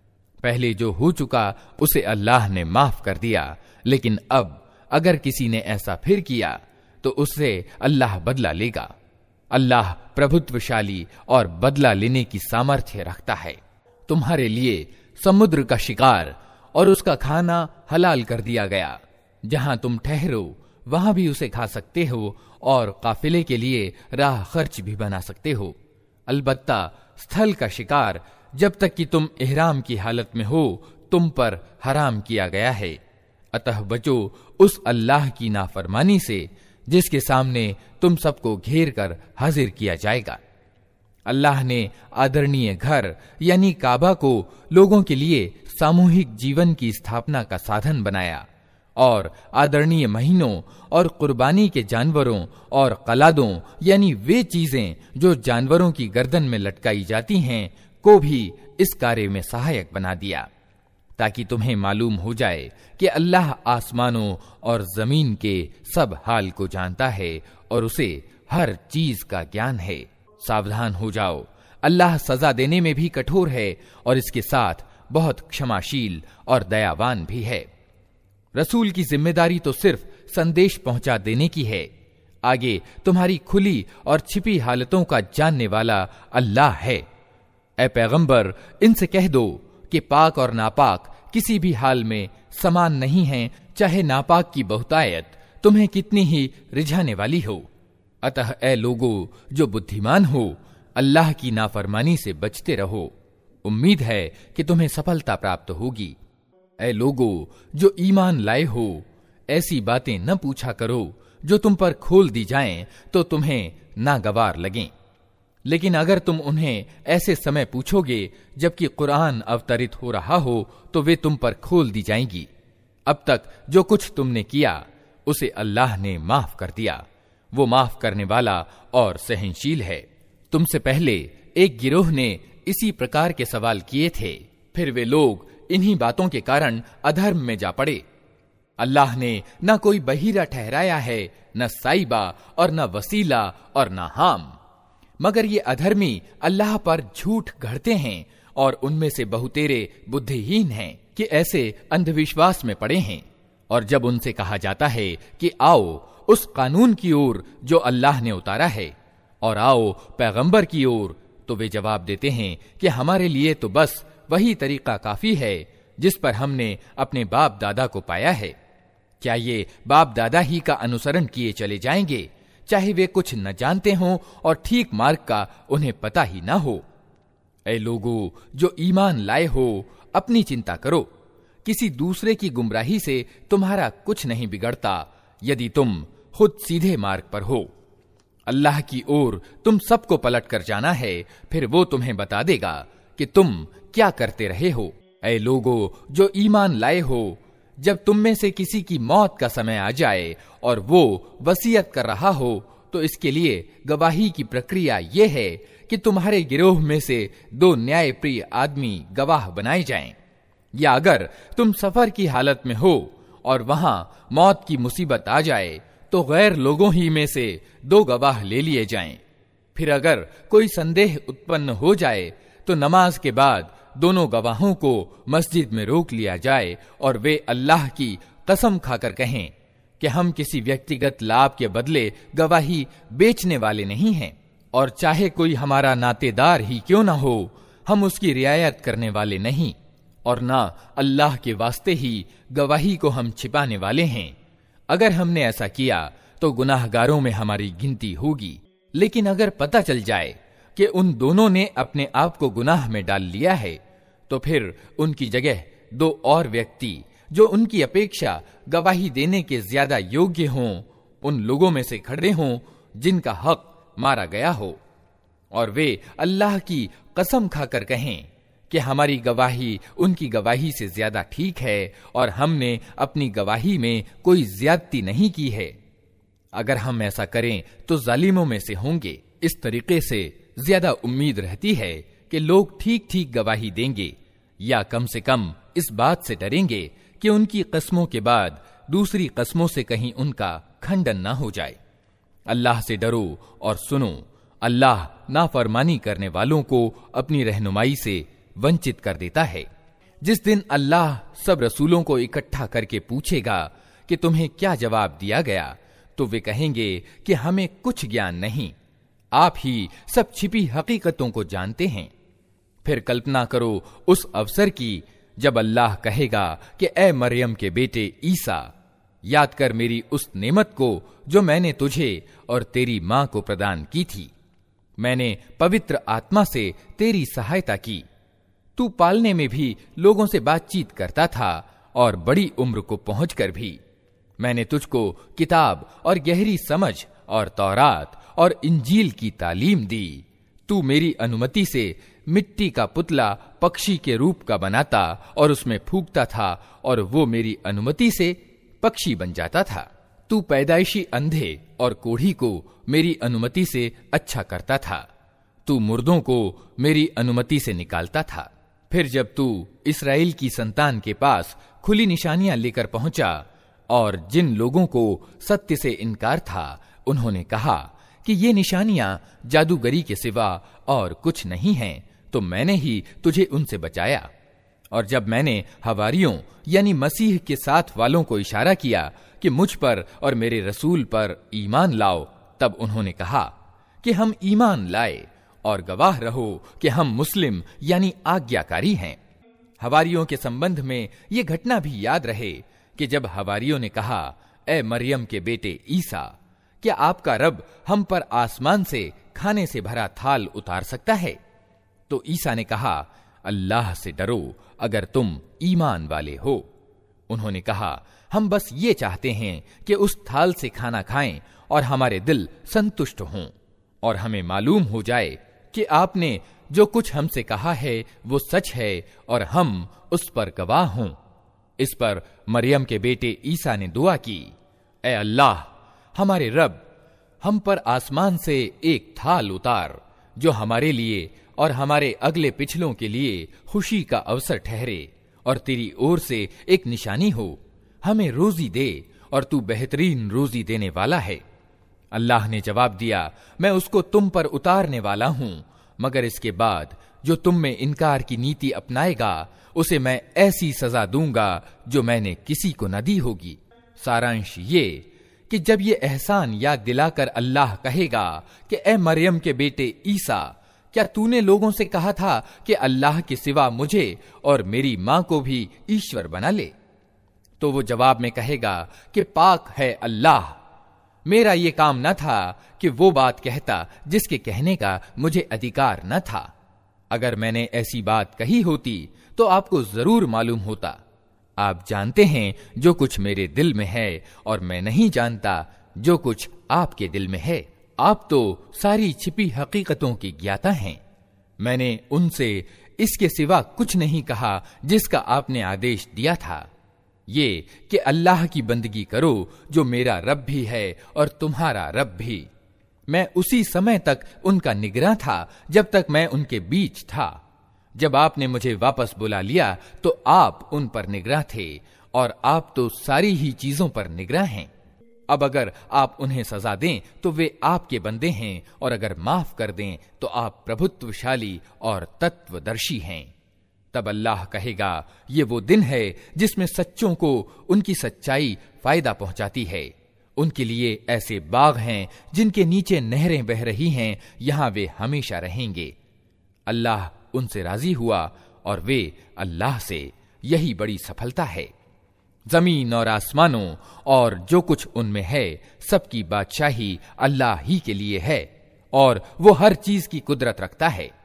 S1: पहले जो हो चुका उसे अल्लाह ने माफ कर दिया, लेकिन अब अगर किसी ने ऐसा फिर किया तो उससे अल्लाह बदला लेगा। अल्लाह प्रभुत्वशाली और बदला लेने की सामर्थ्य रखता है। तुम्हारे लिए समुद्र का शिकार और उसका खाना हलाल कर दिया गया। जहां तुम ठहरो वहां भी उसे खा सकते हो और काफिले के लिए राह खर्च भी बना सकते हो। अलबत्ता स्थल का शिकार जब तक कि तुम इहराम की हालत में हो तुम पर हराम किया गया है। अतः बचो उस अल्लाह की नाफरमानी से जिसके सामने तुम सबको घेर कर हाजिर किया जाएगा। अल्लाह ने आदरणीय घर यानी काबा को लोगों के लिए सामूहिक जीवन की स्थापना का साधन बनाया और आदरणीय महीनों और कुर्बानी के जानवरों और कलादों यानी वे चीजें जो जानवरों की गर्दन में लटकाई जाती हैं को भी इस कार्य में सहायक बना दिया, ताकि तुम्हें मालूम हो जाए कि अल्लाह आसमानों और जमीन के सब हाल को जानता है और उसे हर चीज का ज्ञान है। सावधान हो जाओ, अल्लाह सजा देने में भी कठोर है और इसके साथ बहुत क्षमाशील और दयावान भी है। रसूल की जिम्मेदारी तो सिर्फ संदेश पहुंचा देने की है। आगे तुम्हारी खुली और छिपी हालतों का जानने वाला अल्लाह है। ऐ पैगंबर, इनसे कह दो कि पाक और नापाक किसी भी हाल में समान नहीं हैं, चाहे नापाक की बहुतायत तुम्हें कितनी ही रिझाने वाली हो। अतः ऐ लोगों जो बुद्धिमान हो, अल्लाह की नाफरमानी से बचते रहो। उम्मीद है कि तुम्हें सफलता प्राप्त होगी। ऐ लोगों जो ईमान लाए हो, ऐसी बातें न पूछा करो जो तुम पर खोल दी जाएं तो तुम्हें नागवार लगें। लेकिन अगर तुम उन्हें ऐसे समय पूछोगे जबकि कुरान अवतरित हो रहा हो तो वे तुम पर खोल दी जाएंगी। अब तक जो कुछ तुमने किया उसे अल्लाह ने माफ कर दिया। वो माफ करने वाला और सहनशील है। तुमसे पहले एक गिरोह ने इसी प्रकार के सवाल किए थे, फिर वे लोग इन्हीं बातों के कारण अधर्म में जा पड़े। अल्लाह ने न कोई बहीरा ठहराया है, न साइबा और न वसीला और न हाम, मगर ये अधर्मी अल्लाह पर झूठ गढ़ते हैं और उनमें से बहुतेरे बुद्धिहीन हैं कि ऐसे अंधविश्वास में पड़े हैं। और जब उनसे कहा जाता है कि आओ उस कानून की ओर जो अल्लाह ने उतारा है और आओ पैगंबर की ओर, तो वे जवाब देते हैं कि हमारे लिए तो बस वही तरीका काफी है जिस पर हमने अपने बाप दादा को पाया है। क्या ये बाप दादा ही का अनुसरण किए चले जाएंगे, चाहे वे कुछ न जानते हों और ठीक मार्ग का उन्हें पता ही ना हो। ऐ लोगों जो ईमान लाए हो, अपनी चिंता करो। किसी दूसरे की गुमराही से तुम्हारा कुछ नहीं बिगड़ता यदि तुम खुद सीधे मार्ग पर हो। अल्लाह की ओर तुम सबको पलट कर जाना है, फिर वो तुम्हें बता देगा कि तुम क्या करते रहे हो। ऐ लोगो जो ईमान लाए हो, जब तुम में से किसी की मौत का समय आ जाए और वो वसीयत कर रहा हो, तो इसके लिए गवाही की प्रक्रिया ये है कि तुम्हारे गिरोह में से दो न्यायप्रिय आदमी गवाह बनाए जाएं। या अगर तुम सफर की हालत में हो और वहां मौत की मुसीबत आ जाए, तो गैर लोगों ही में से दो गवाह ले लिए जाएं। फिर अगर कोई संदेह उत्पन्न हो जाए तो नमाज के बाद दोनों गवाहों को मस्जिद में रोक लिया जाए और वे अल्लाह की कसम खाकर कहें कि हम किसी व्यक्तिगत लाभ के बदले गवाही बेचने वाले नहीं हैं, और चाहे कोई हमारा नातेदार ही क्यों ना हो, हम उसकी रियायत करने वाले नहीं, और ना अल्लाह के वास्ते ही गवाही को हम छिपाने वाले हैं। अगर हमने ऐसा किया तो गुनाहगारों में हमारी गिनती होगी। लेकिन अगर पता चल जाए कि उन दोनों ने अपने आप को गुनाह में डाल लिया है, तो फिर उनकी जगह दो और व्यक्ति जो उनकी अपेक्षा गवाही देने के ज्यादा योग्य हों, उन लोगों में से खड़े हों जिनका हक मारा गया हो, और वे अल्लाह की कसम खाकर कहें कि हमारी गवाही उनकी गवाही से ज्यादा ठीक है और हमने अपनी गवाही में कोई ज्यादती नहीं की है। अगर हम ऐसा करें तो जालिमों में से होंगे। इस तरीके से ज्यादा उम्मीद रहती है कि लोग ठीक ठीक गवाही देंगे, या कम से कम इस बात से डरेंगे कि उनकी कस्मों के बाद दूसरी कस्मों से कहीं उनका खंडन ना हो जाए। अल्लाह से डरो और सुनो, अल्लाह नाफरमानी करने वालों को अपनी रहनुमाई से वंचित कर देता है। जिस दिन अल्लाह सब रसूलों को इकट्ठा करके पूछेगा कि तुम्हें क्या जवाब दिया गया, तो वे कहेंगे कि हमें कुछ ज्ञान नहीं, आप ही सब छिपी हकीकतों को जानते हैं। फिर कल्पना करो उस अवसर की जब अल्लाह कहेगा कि ए मरियम के बेटे ईसा, याद कर मेरी उस नेमत को जो मैंने तुझे और तेरी मां को प्रदान की थी। मैंने पवित्र आत्मा से तेरी सहायता की। तू पालने में भी लोगों से बातचीत करता था और बड़ी उम्र को पहुंचकर भी। मैंने तुझको किताब और गहरी समझ और तौरात और इंजील की तालीम दी। तू मेरी अनुमति से मिट्टी का पुतला पक्षी के रूप का बनाता और उसमें फूंकता था, और वो मेरी अनुमति से पक्षी बन जाता था। तू पैदाइशी अंधे और कोढ़ी को मेरी अनुमति से अच्छा करता था। तू मुर्दों को मेरी अनुमति से निकालता था। फिर जब तू इस्राएल की संतान के पास खुली निशानियां लेकर पहुंचा और जिन लोगों को सत्य से इनकार था, उन्होंने कहा कि ये निशानियां जादूगरी के सिवा और कुछ नहीं हैं, तो मैंने ही तुझे उनसे बचाया। और जब मैंने हवारियों यानी मसीह के साथ वालों को इशारा किया कि मुझ पर और मेरे रसूल पर ईमान लाओ, तब उन्होंने कहा कि हम ईमान लाए, और गवाह रहो कि हम मुस्लिम यानी आज्ञाकारी हैं। हवारियों के संबंध में ये घटना भी याद रहे कि जब हवारियों ने कहा, ए मरियम के बेटे ईसा, क्या आपका रब हम पर आसमान से खाने से भरा थाल उतार सकता है? तो ईसा ने कहा, अल्लाह से डरो अगर तुम ईमान वाले हो। उन्होंने कहा, हम बस ये चाहते हैं कि उस थाल से खाना खाएं और हमारे दिल संतुष्ट हों, और हमें मालूम हो जाए कि आपने जो कुछ हमसे कहा है वो सच है और हम उस पर गवाह हों। इस पर मरियम के बेटे ईसा ने दुआ की, ए अल्लाह, हमारे रब, हम पर आसमान से एक थाल उतार जो हमारे लिए और हमारे अगले पिछलों के लिए खुशी का अवसर ठहरे, और तेरी ओर से एक निशानी हो। हमें रोजी दे और तू बेहतरीन रोजी देने वाला है। अल्लाह ने जवाब दिया, मैं उसको तुम पर उतारने वाला हूं, मगर इसके बाद जो तुम में इनकार की नीति अपनाएगा उसे मैं ऐसी सजा दूंगा जो मैंने किसी को न दी होगी। सारांश ये कि जब ये एहसान याद दिलाकर अल्लाह कहेगा कि ए मरियम के बेटे ईसा, क्या तूने लोगों से कहा था कि अल्लाह के सिवा मुझे और मेरी मां को भी ईश्वर बना ले? तो वो जवाब में कहेगा कि पाक है अल्लाह, मेरा ये काम न था कि वो बात कहता जिसके कहने का मुझे अधिकार न था। अगर मैंने ऐसी बात कही होती तो आपको जरूर मालूम होता। आप जानते हैं जो कुछ मेरे दिल में है और मैं नहीं जानता जो कुछ आपके दिल में है। आप तो सारी छिपी हकीकतों की ज्ञाता हैं। मैंने उनसे इसके सिवा कुछ नहीं कहा जिसका आपने आदेश दिया था, ये कि अल्लाह की बंदगी करो जो मेरा रब भी है और तुम्हारा रब भी। मैं उसी समय तक उनका निगरान था जब तक मैं उनके बीच था। जब आपने मुझे वापस बुला लिया तो आप उन पर निगरान थे और आप तो सारी ही चीजों पर निगरान हैं। अब अगर आप उन्हें सजा दें तो वे आपके बंदे हैं और अगर माफ कर दें तो आप प्रभुत्वशाली और तत्वदर्शी हैं। तब अल्लाह कहेगा, ये वो दिन है जिसमें सच्चों को उनकी सच्चाई फायदा पहुंचाती है। उनके लिए ऐसे बाग हैं जिनके नीचे नहरें बह रही हैं, यहां वे हमेशा रहेंगे। अल्लाह उनसे राजी हुआ और वे अल्लाह से। यही बड़ी सफलता है। जमीन और आसमानों और जो कुछ उनमें है सबकी बादशाही अल्लाह ही के लिए है और वो हर चीज की कुदरत रखता है।